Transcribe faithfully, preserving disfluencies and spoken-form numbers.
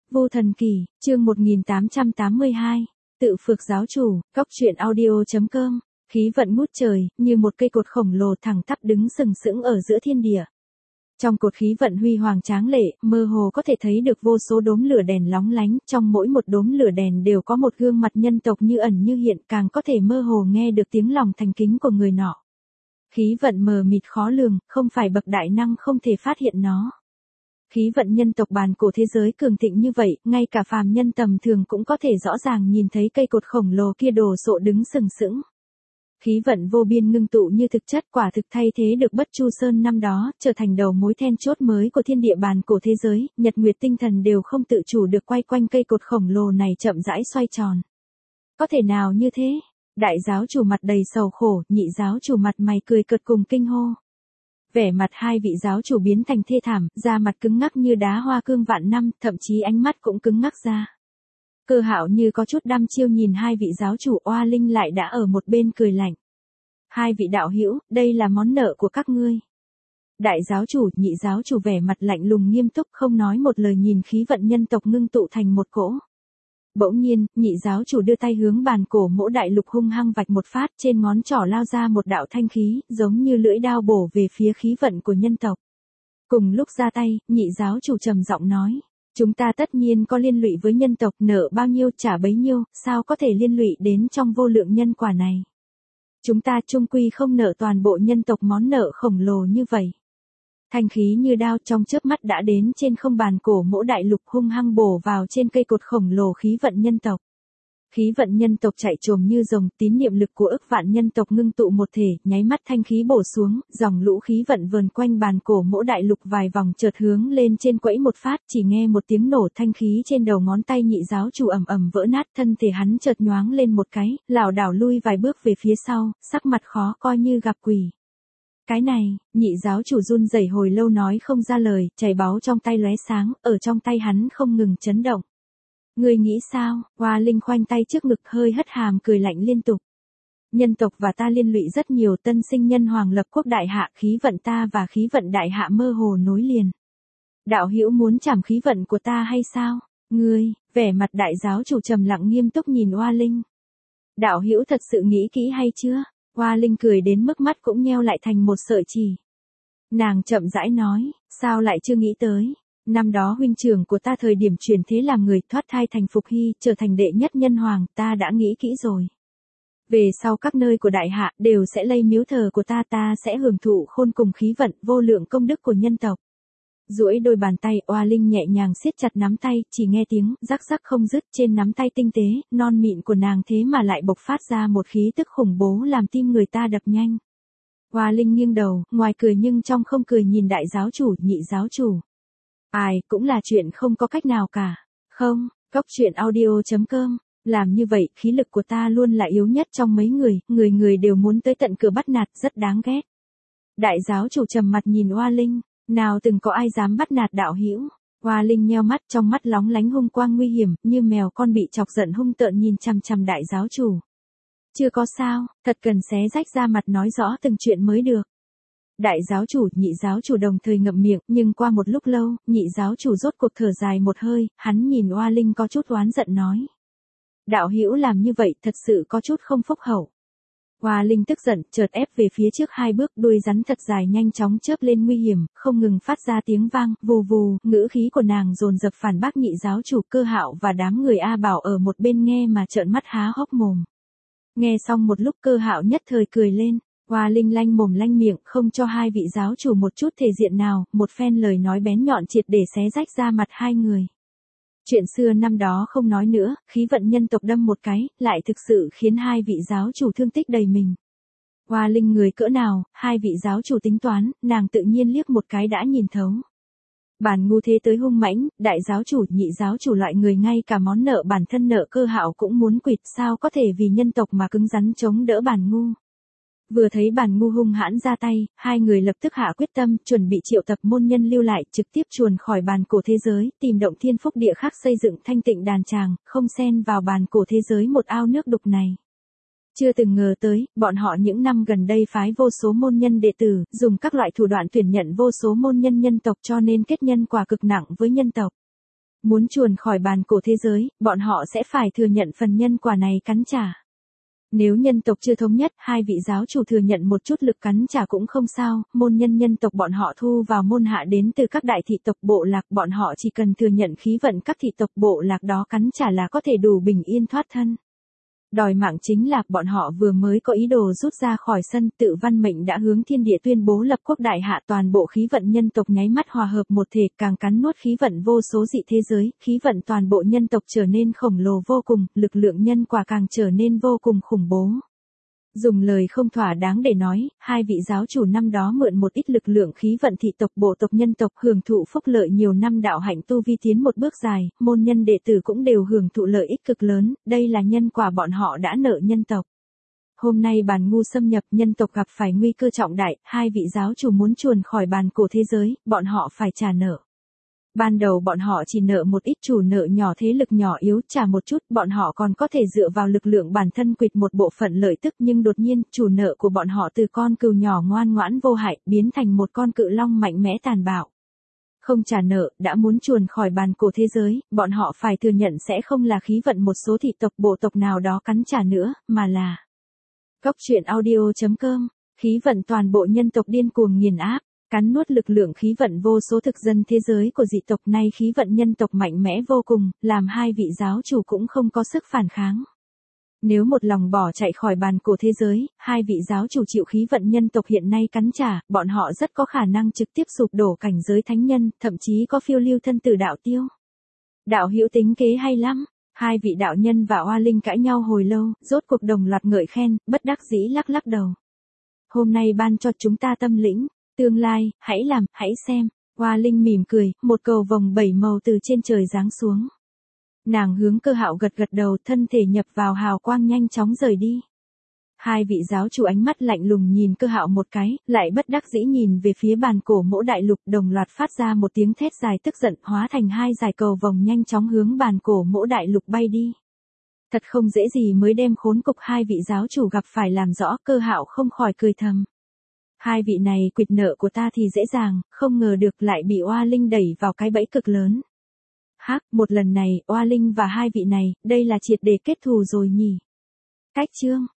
Vô Thần Kỳ, chương một nghìn tám trăm tám mươi hai, tự phược giáo chủ, góc truyện audio.com, khí vận ngút trời, như một cây cột khổng lồ thẳng tắp đứng sừng sững ở giữa thiên địa. Trong cột khí vận huy hoàng tráng lệ, mơ hồ có thể thấy được vô số đốm lửa đèn lóng lánh, trong mỗi một đốm lửa đèn đều có một gương mặt nhân tộc như ẩn như hiện, càng có thể mơ hồ nghe được tiếng lòng thành kính của người nọ. Khí vận mờ mịt khó lường, không phải bậc đại năng không thể phát hiện nó. Khí vận nhân tộc bàn cổ thế giới cường thịnh như vậy, ngay cả phàm nhân tầm thường cũng có thể rõ ràng nhìn thấy cây cột khổng lồ kia đồ sộ đứng sừng sững. Khí vận vô biên ngưng tụ như thực chất, quả thực thay thế được Bất Chu Sơn năm đó, trở thành đầu mối then chốt mới của thiên địa bàn cổ thế giới, nhật nguyệt tinh thần đều không tự chủ được quay quanh cây cột khổng lồ này chậm rãi xoay tròn. Có thể nào như thế? Đại giáo chủ mặt đầy sầu khổ, nhị giáo chủ mặt mày cười cợt cùng kinh hô. Vẻ mặt hai vị giáo chủ biến thành thê thảm, da mặt cứng ngắc như đá hoa cương vạn năm, thậm chí ánh mắt cũng cứng ngắc ra. Cơ Hạo như có chút đăm chiêu nhìn hai vị giáo chủ, Oa Linh lại đã ở một bên cười lạnh. Hai vị đạo hữu, đây là món nợ của các ngươi. Đại giáo chủ, nhị giáo chủ vẻ mặt lạnh lùng nghiêm túc không nói một lời nhìn khí vận nhân tộc ngưng tụ thành một cỗ. Bỗng nhiên, nhị giáo chủ đưa tay hướng bàn cổ mỗ đại lục hung hăng vạch một phát, trên ngón trỏ lao ra một đạo thanh khí, giống như lưỡi đao bổ về phía khí vận của nhân tộc. Cùng lúc ra tay, nhị giáo chủ trầm giọng nói, chúng ta tất nhiên có liên lụy với nhân tộc, nợ bao nhiêu trả bấy nhiêu, sao có thể liên lụy đến trong vô lượng nhân quả này. Chúng ta chung quy không nợ toàn bộ nhân tộc món nợ khổng lồ như vậy. Thanh khí như đao trong chớp mắt đã đến trên không bàn cổ mỗ đại lục hung hăng bổ vào trên cây cột khổng lồ khí vận nhân tộc. Khí vận nhân tộc chạy trồm như rồng, tín niệm lực của ức vạn nhân tộc ngưng tụ một thể, nháy mắt thanh khí bổ xuống, dòng lũ khí vận vờn quanh bàn cổ mỗ đại lục vài vòng chợt hướng lên trên quẫy một phát, chỉ nghe một tiếng nổ, thanh khí trên đầu ngón tay nhị giáo chủ ầm ầm vỡ nát, thân thể hắn chợt nhoáng lên một cái, lảo đảo lui vài bước về phía sau, sắc mặt khó coi như gặp quỷ. Cái này, nhị giáo chủ run rẩy hồi lâu nói không ra lời, chảy báu trong tay lóe sáng, ở trong tay hắn không ngừng chấn động. Ngươi nghĩ sao? Hoa Linh khoanh tay trước ngực hơi hất hàm cười lạnh liên tục. Nhân tộc và ta liên lụy rất nhiều, tân sinh nhân hoàng lập quốc đại hạ, khí vận ta và khí vận đại hạ mơ hồ nối liền. Đạo hữu muốn trảm khí vận của ta hay sao? Ngươi, vẻ mặt đại giáo chủ trầm lặng nghiêm túc nhìn Hoa Linh. Đạo hữu thật sự nghĩ kỹ hay chưa? Hoa Linh cười đến mức mắt cũng nheo lại thành một sợi chỉ. Nàng chậm rãi nói, sao lại chưa nghĩ tới? Năm đó huynh trưởng của ta thời điểm chuyển thế làm người, thoát thai thành Phục Hy, trở thành đệ nhất nhân hoàng, ta đã nghĩ kỹ rồi. Về sau các nơi của đại hạ đều sẽ lây miếu thờ của ta, ta sẽ hưởng thụ khôn cùng khí vận, vô lượng công đức của nhân tộc. Duỗi đôi bàn tay, Oa Linh nhẹ nhàng siết chặt nắm tay, chỉ nghe tiếng rắc rắc không dứt trên nắm tay tinh tế, non mịn của nàng thế mà lại bộc phát ra một khí tức khủng bố làm tim người ta đập nhanh. Oa Linh nghiêng đầu, ngoài cười nhưng trong không cười nhìn đại giáo chủ, nhị giáo chủ. Ai, cũng là chuyện không có cách nào cả. Không, góc truyện audio.com, làm như vậy, khí lực của ta luôn là yếu nhất trong mấy người, người người đều muốn tới tận cửa bắt nạt, rất đáng ghét. Đại giáo chủ trầm mặt nhìn Oa Linh. Nào từng có ai dám bắt nạt đạo hữu? Hoa Linh nheo mắt, trong mắt lóng lánh hung quang nguy hiểm, như mèo con bị chọc giận hung tợn nhìn chằm chằm đại giáo chủ. Chưa có sao, thật cần xé rách ra mặt nói rõ từng chuyện mới được. Đại giáo chủ, nhị giáo chủ đồng thời ngậm miệng, nhưng qua một lúc lâu, nhị giáo chủ rốt cuộc thở dài một hơi, hắn nhìn Hoa Linh có chút oán giận nói. Đạo hữu làm như vậy thật sự có chút không phúc hậu. Hoa Linh tức giận, chợt ép về phía trước hai bước, đuôi rắn thật dài nhanh chóng chớp lên nguy hiểm, không ngừng phát ra tiếng vang, vù vù, ngữ khí của nàng dồn dập phản bác nhị giáo chủ. Cơ Hạo và đám người A Bảo ở một bên nghe mà trợn mắt há hốc mồm. Nghe xong một lúc Cơ Hạo nhất thời cười lên, Hoa Linh lanh mồm lanh miệng, không cho hai vị giáo chủ một chút thể diện nào, một phen lời nói bén nhọn triệt để xé rách ra mặt hai người. Chuyện xưa năm đó không nói nữa, khí vận nhân tộc đâm một cái, lại thực sự khiến hai vị giáo chủ thương tích đầy mình. Hoa Linh người cỡ nào, hai vị giáo chủ tính toán, nàng tự nhiên liếc một cái đã nhìn thấu. Bản ngu thế tới hung mãnh, đại giáo chủ, nhị giáo chủ loại người ngay cả món nợ bản thân nợ Cơ Hạo cũng muốn quỵt, sao có thể vì nhân tộc mà cứng rắn chống đỡ bản ngu. Vừa thấy bản ngu hung hãn ra tay, hai người lập tức hạ quyết tâm, chuẩn bị triệu tập môn nhân lưu lại, trực tiếp chuồn khỏi bàn cổ thế giới, tìm động thiên phúc địa khác xây dựng thanh tịnh đàn tràng, không xen vào bàn cổ thế giới một ao nước đục này. Chưa từng ngờ tới, bọn họ những năm gần đây phái vô số môn nhân đệ tử, dùng các loại thủ đoạn tuyển nhận vô số môn nhân nhân tộc cho nên kết nhân quả cực nặng với nhân tộc. Muốn chuồn khỏi bàn cổ thế giới, bọn họ sẽ phải thừa nhận phần nhân quả này cắn trả. Nếu nhân tộc chưa thống nhất, hai vị giáo chủ thừa nhận một chút lực cắn trả cũng không sao, môn nhân nhân tộc bọn họ thu vào môn hạ đến từ các đại thị tộc bộ lạc, bọn họ chỉ cần thừa nhận khí vận các thị tộc bộ lạc đó cắn trả là có thể đủ bình yên thoát thân. Đòi mạng chính là bọn họ vừa mới có ý đồ rút ra khỏi sân, tự văn mệnh đã hướng thiên địa tuyên bố lập quốc đại hạ, toàn bộ khí vận nhân tộc nháy mắt hòa hợp một thể, càng cắn nuốt khí vận vô số dị thế giới, khí vận toàn bộ nhân tộc trở nên khổng lồ vô cùng, lực lượng nhân quả càng trở nên vô cùng khủng bố. Dùng lời không thỏa đáng để nói, hai vị giáo chủ năm đó mượn một ít lực lượng khí vận thị tộc bộ tộc nhân tộc hưởng thụ phúc lợi nhiều năm, đạo hạnh tu vi tiến một bước dài, môn nhân đệ tử cũng đều hưởng thụ lợi ích cực lớn, đây là nhân quả bọn họ đã nợ nhân tộc. Hôm nay bàn ngu xâm nhập, nhân tộc gặp phải nguy cơ trọng đại, hai vị giáo chủ muốn chuồn khỏi bàn cổ thế giới, bọn họ phải trả nợ. Ban đầu bọn họ chỉ nợ một ít chủ nợ nhỏ, thế lực nhỏ yếu, trả một chút, bọn họ còn có thể dựa vào lực lượng bản thân quỵt một bộ phận lợi tức, nhưng đột nhiên, chủ nợ của bọn họ từ con cừu nhỏ ngoan ngoãn vô hại, biến thành một con cự long mạnh mẽ tàn bạo. Không trả nợ, đã muốn chuồn khỏi bàn cổ thế giới, bọn họ phải thừa nhận sẽ không là khí vận một số thị tộc bộ tộc nào đó cắn trả nữa, mà là Góc truyện audio chấm com, khí vận toàn bộ nhân tộc điên cuồng nghiền áp. Cắn nuốt lực lượng khí vận vô số thực dân thế giới của dị tộc, nay khí vận nhân tộc mạnh mẽ vô cùng, làm hai vị giáo chủ cũng không có sức phản kháng. Nếu một lòng bỏ chạy khỏi bàn cổ thế giới, hai vị giáo chủ chịu khí vận nhân tộc hiện nay cắn trả, bọn họ rất có khả năng trực tiếp sụp đổ cảnh giới thánh nhân, thậm chí có phiêu lưu thân tử đạo tiêu. Đạo hữu tính kế hay lắm. Hai vị đạo nhân và Oa Linh cãi nhau hồi lâu, rốt cuộc đồng loạt ngợi khen, bất đắc dĩ lắc lắc đầu. Hôm nay ban cho chúng ta tâm lĩnh. Tương lai, hãy làm, hãy xem. Hoa Linh mỉm cười, một cầu vồng bảy màu từ trên trời giáng xuống. Nàng hướng Cơ Hạo gật gật đầu, thân thể nhập vào hào quang nhanh chóng rời đi. Hai vị giáo chủ ánh mắt lạnh lùng nhìn Cơ Hạo một cái, lại bất đắc dĩ nhìn về phía bàn cổ mỗ đại lục, đồng loạt phát ra một tiếng thét dài tức giận, hóa thành hai dải cầu vồng nhanh chóng hướng bàn cổ mỗ đại lục bay đi. Thật không dễ gì mới đem khốn cục hai vị giáo chủ gặp phải làm rõ, Cơ Hạo không khỏi cười thầm. Hai vị này quỵt nợ của ta thì dễ dàng, không ngờ được lại bị Oa Linh đẩy vào cái bẫy cực lớn. Hắc, một lần này, Oa Linh và hai vị này, đây là triệt để kết thù rồi nhỉ. Cách chương